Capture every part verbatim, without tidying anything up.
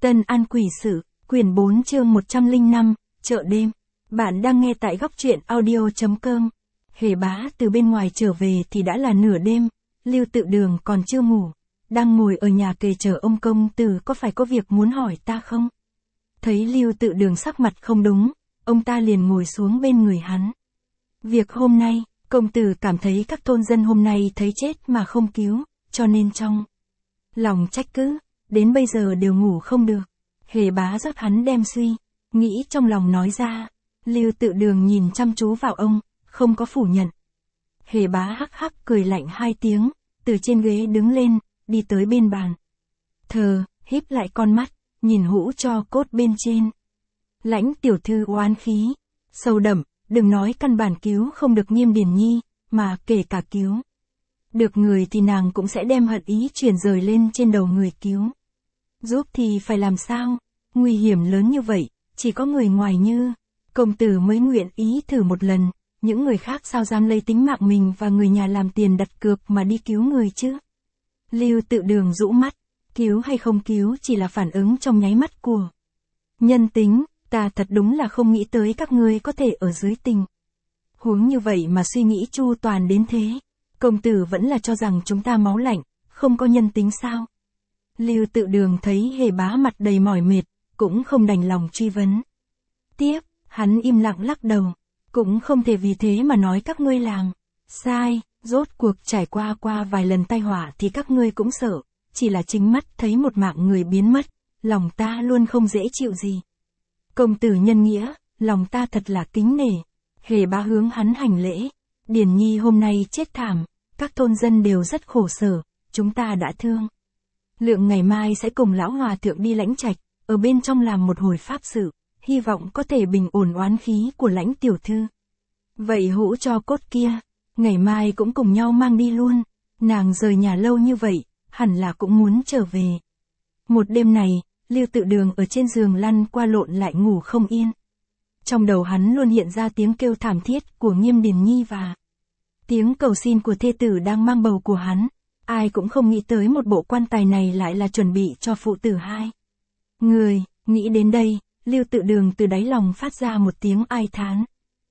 Tân An Quỷ Sự, quyển bốn chương một trăm lẻ năm, chợ đêm. Bạn đang nghe tại góc truyện audio chấm com. Hề Bá từ bên ngoài trở về thì đã là nửa đêm, Lưu Tự Đường còn chưa ngủ, đang ngồi ở nhà kề chờ ông công tử có phải có việc muốn hỏi ta không? Thấy Lưu Tự Đường sắc mặt không đúng, ông ta liền ngồi xuống bên người hắn. Việc hôm nay, công tử cảm thấy các thôn dân hôm nay thấy chết mà không cứu, cho nên trong lòng trách cứ, đến bây giờ đều ngủ không được. Hề Bá giúp hắn đem suy nghĩ trong lòng nói ra. Lưu Tự Đường nhìn chăm chú vào ông, không có phủ nhận. Hề Bá hắc hắc cười lạnh hai tiếng, từ trên ghế đứng lên, đi tới bên bàn. Thờ, híp lại con mắt, nhìn hũ tro cốt bên trên. Lãnh tiểu thư oán khí, sâu đậm, đừng nói căn bản cứu không được Nghiêm Điển Nhi, mà kể cả cứu được người thì nàng cũng sẽ đem hận ý chuyển rời lên trên đầu người cứu. Giúp thì phải làm sao? Nguy hiểm lớn như vậy, chỉ có người ngoài như công tử mới nguyện ý thử một lần, những người khác sao dám lấy tính mạng mình và người nhà làm tiền đặt cược mà đi cứu người chứ? Lưu Tự Đường rũ mắt, cứu hay không cứu chỉ là phản ứng trong nháy mắt của nhân tính, ta thật đúng là không nghĩ tới các ngươi có thể ở dưới tình huống như vậy mà suy nghĩ chu toàn đến thế. Công tử vẫn là cho rằng chúng ta máu lạnh, không có nhân tính sao? Lưu Tự Đường thấy Hề Bá mặt đầy mỏi mệt, cũng không đành lòng truy vấn. Tiếp, hắn im lặng lắc đầu, cũng không thể vì thế mà nói các ngươi làm sai, rốt cuộc trải qua qua vài lần tai họa thì các ngươi cũng sợ, chỉ là chính mắt thấy một mạng người biến mất, lòng ta luôn không dễ chịu gì. Công tử nhân nghĩa, lòng ta thật là kính nể. Hề Bá hướng hắn hành lễ. Điển Nhi hôm nay chết thảm, các thôn dân đều rất khổ sở, chúng ta đã thương lượng ngày mai sẽ cùng lão hòa thượng đi Lãnh Trạch, ở bên trong làm một hồi pháp sự, hy vọng có thể bình ổn oán khí của Lãnh tiểu thư. Vậy hũ cho cốt kia, ngày mai cũng cùng nhau mang đi luôn, nàng rời nhà lâu như vậy, hẳn là cũng muốn trở về. Một đêm này, Lưu Tự Đường ở trên giường lăn qua lộn lại ngủ không yên. Trong đầu hắn luôn hiện ra tiếng kêu thảm thiết của Nghiêm Điển Nhi và tiếng cầu xin của thê tử đang mang bầu của hắn. Ai cũng không nghĩ tới một bộ quan tài này lại là chuẩn bị cho phụ tử hai người. Nghĩ đến đây, Lưu Tự Đường từ đáy lòng phát ra một tiếng ai thán.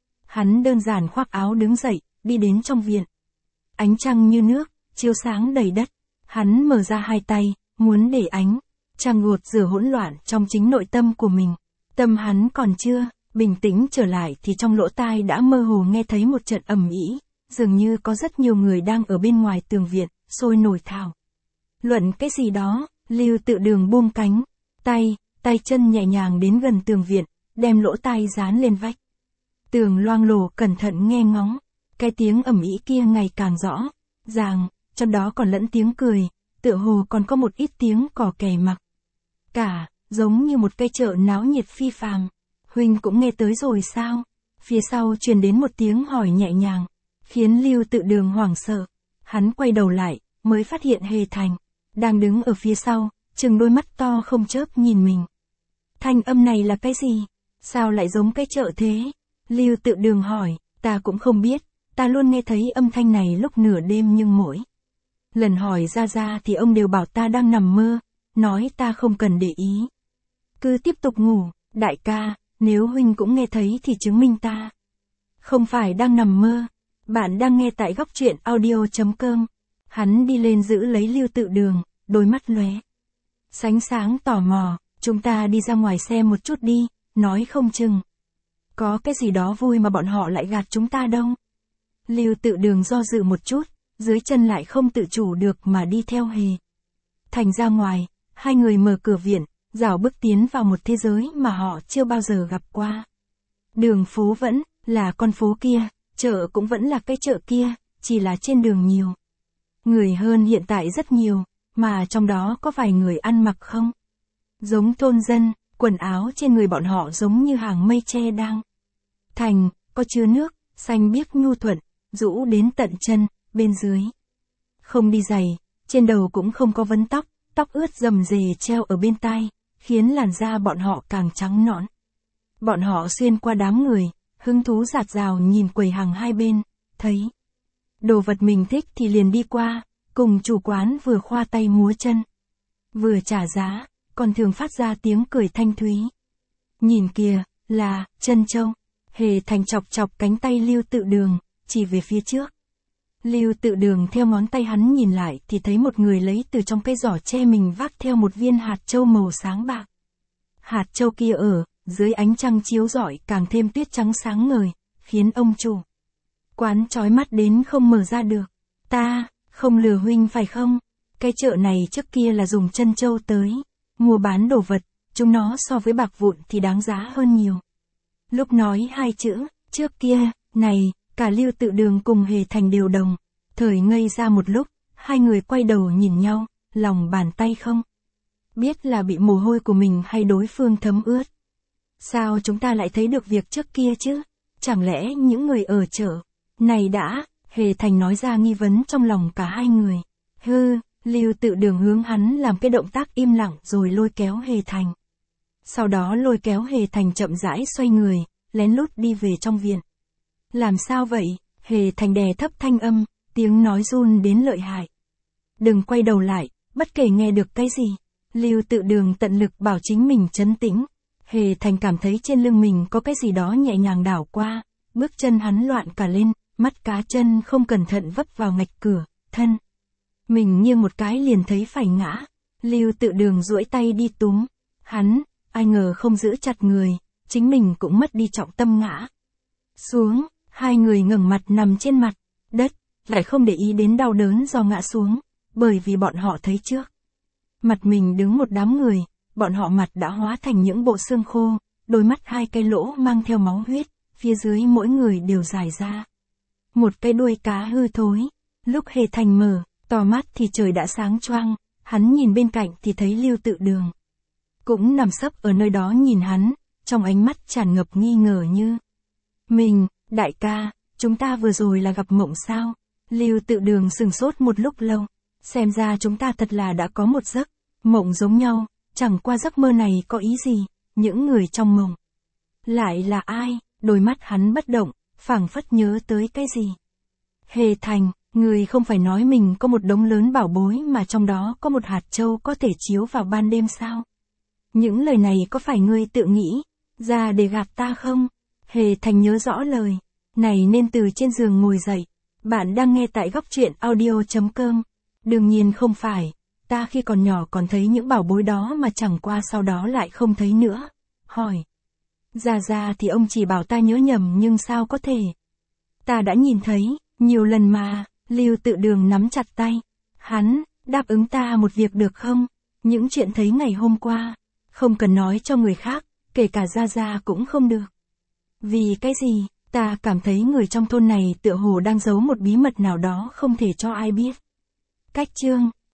Hắn đơn giản khoác áo đứng dậy, đi đến trong viện. Ánh trăng như nước, chiếu sáng đầy đất. Hắn mở ra hai tay, muốn để ánh trăng gột rửa hỗn loạn trong chính nội tâm của mình. Tâm hắn còn chưa bình tĩnh trở lại thì trong lỗ tai đã mơ hồ nghe thấy một trận ầm ĩ, dường như có rất nhiều người đang ở bên ngoài tường viện, sôi nổi thảo luận cái gì đó. Lưu Tự Đường buông cánh tay, tay chân nhẹ nhàng đến gần tường viện, đem lỗ tai dán lên vách tường loang lổ cẩn thận nghe ngóng. Cái tiếng ầm ĩ kia ngày càng rõ ràng, trong đó còn lẫn tiếng cười, tựa hồ còn có một ít tiếng cò kè mặc cả, giống như một cây chợ náo nhiệt phi phàm. Huynh cũng nghe tới rồi sao? Phía sau truyền đến một tiếng hỏi nhẹ nhàng, khiến Lưu Tự Đường hoảng sợ. Hắn quay đầu lại, mới phát hiện Hề Thành đang đứng ở phía sau, trừng đôi mắt to không chớp nhìn mình. Thanh âm này là cái gì? Sao lại giống cái chợ thế? Lưu Tự Đường hỏi, ta cũng không biết, ta luôn nghe thấy âm thanh này lúc nửa đêm nhưng mỗi lần hỏi ra ra thì ông đều bảo ta đang nằm mơ, nói ta không cần để ý, cứ tiếp tục ngủ. Đại ca, nếu huynh cũng nghe thấy thì chứng minh ta không phải đang nằm mơ. Bạn đang nghe tại góc truyện audio chấm com. Hắn đi lên giữ lấy Lưu Tự Đường, đôi mắt lóe sánh sáng tò mò. Chúng ta đi ra ngoài xem một chút đi, nói không chừng có cái gì đó vui mà bọn họ lại gạt chúng ta đâu. Lưu Tự Đường do dự một chút, dưới chân lại không tự chủ được mà đi theo Hề Thành ra ngoài. Hai người mở cửa viện, rảo bước tiến vào một thế giới mà họ chưa bao giờ gặp qua. Đường phố vẫn là con phố kia, chợ cũng vẫn là cái chợ kia, chỉ là trên đường nhiều người hơn hiện tại rất nhiều, mà trong đó có vài người ăn mặc không giống thôn dân, quần áo trên người bọn họ giống như hàng mây tre đang thành, có chứa nước, xanh biếc nhu thuận, rũ đến tận chân, bên dưới không đi giày, trên đầu cũng không có vấn tóc, tóc ướt rầm rề treo ở bên tai, khiến làn da bọn họ càng trắng nõn. Bọn họ xuyên qua đám người, hứng thú rạt rào nhìn quầy hàng hai bên, thấy đồ vật mình thích thì liền đi qua, cùng chủ quán vừa khoa tay múa chân, vừa trả giá. còn thường phát ra tiếng cười thanh thúy. Nhìn kìa, là, Trân Châu. Hề Thành chọc chọc cánh tay Lưu Tự Đường, chỉ về phía trước. Lưu Tự Đường theo ngón tay hắn nhìn lại thì thấy một người lấy từ trong cái giỏ tre mình vác theo một viên hạt châu màu sáng bạc. Hạt châu kia ở, dưới ánh trăng chiếu rọi càng thêm tuyết trắng sáng ngời, khiến ông chủ quán chói mắt đến không mở ra được. Ta, không lừa huynh phải không? Cái chợ này trước kia là dùng trân châu tới mua bán đồ vật, chúng nó so với bạc vụn thì đáng giá hơn nhiều. Lúc nói hai chữ, trước kia, này, cả Lưu Tự Đường cùng Hề Thành đều đồng, thời ngây ra một lúc, hai người quay đầu nhìn nhau, lòng bàn tay không biết là bị mồ hôi của mình hay đối phương thấm ướt. Sao chúng ta lại thấy được việc trước kia chứ? Chẳng lẽ những người ở chợ này đã? Hề Thành nói ra nghi vấn trong lòng cả hai người. Hư, Lưu Tự Đường hướng hắn làm cái động tác im lặng rồi lôi kéo Hề Thành. Sau đó lôi kéo Hề Thành chậm rãi xoay người, lén lút đi về trong viện. Làm sao vậy? Hề Thành đè thấp thanh âm, tiếng nói run đến lợi hại. Đừng quay đầu lại, bất kể nghe được cái gì. Lưu Tự Đường tận lực bảo chính mình trấn tĩnh. Hề Thành cảm thấy trên lưng mình có cái gì đó nhẹ nhàng đảo qua, bước chân hắn loạn cả lên, mắt cá chân không cẩn thận vấp vào ngạch cửa, thân mình như một cái liền thấy phải ngã. Lưu Tự Đường duỗi tay đi túm hắn, ai ngờ không giữ chặt người, chính mình cũng mất đi trọng tâm ngã xuống. Hai người ngẩng mặt nằm trên mặt đất, lại không để ý đến đau đớn do ngã xuống, bởi vì bọn họ thấy trước mặt mình đứng một đám người, bọn họ mặt đã hóa thành những bộ xương khô, đôi mắt hai cái lỗ mang theo máu huyết, phía dưới mỗi người đều dài ra một cái đuôi cá hư thối. Lúc Hề Thành mở to mắt thì trời đã sáng choang, hắn nhìn bên cạnh thì thấy Lưu Tự Đường cũng nằm sấp ở nơi đó nhìn hắn, trong ánh mắt tràn ngập nghi ngờ như mình. Đại ca, chúng ta vừa rồi là gặp mộng sao? Lưu Tự Đường sừng sốt một lúc lâu, xem ra chúng ta thật là đã có một giấc mộng giống nhau, chẳng qua giấc mơ này có ý gì, những người trong mộng lại là ai? Đôi mắt hắn bất động, phảng phất nhớ tới cái gì. Hề Thành, người không phải nói mình có một đống lớn bảo bối mà trong đó có một hạt châu có thể chiếu vào ban đêm sao? Những lời này có phải ngươi tự nghĩ ra để gạt ta không? Hề Thành nhớ rõ lời này nên từ trên giường ngồi dậy. Bạn đang nghe tại góc truyện audio chấm com. Đương nhiên không phải, ta khi còn nhỏ còn thấy những bảo bối đó mà chẳng qua sau đó lại không thấy nữa. Hỏi ra ra thì ông chỉ bảo ta nhớ nhầm nhưng sao có thể? Ta đã nhìn thấy nhiều lần mà. Lưu Tự Đường nắm chặt tay hắn, đáp ứng ta một việc được không? Những chuyện thấy ngày hôm qua không cần nói cho người khác, kể cả ra ra cũng không được. Vì cái gì? Ta cảm thấy người trong thôn này tựa hồ đang giấu một bí mật nào đó không thể cho ai biết. Cách chương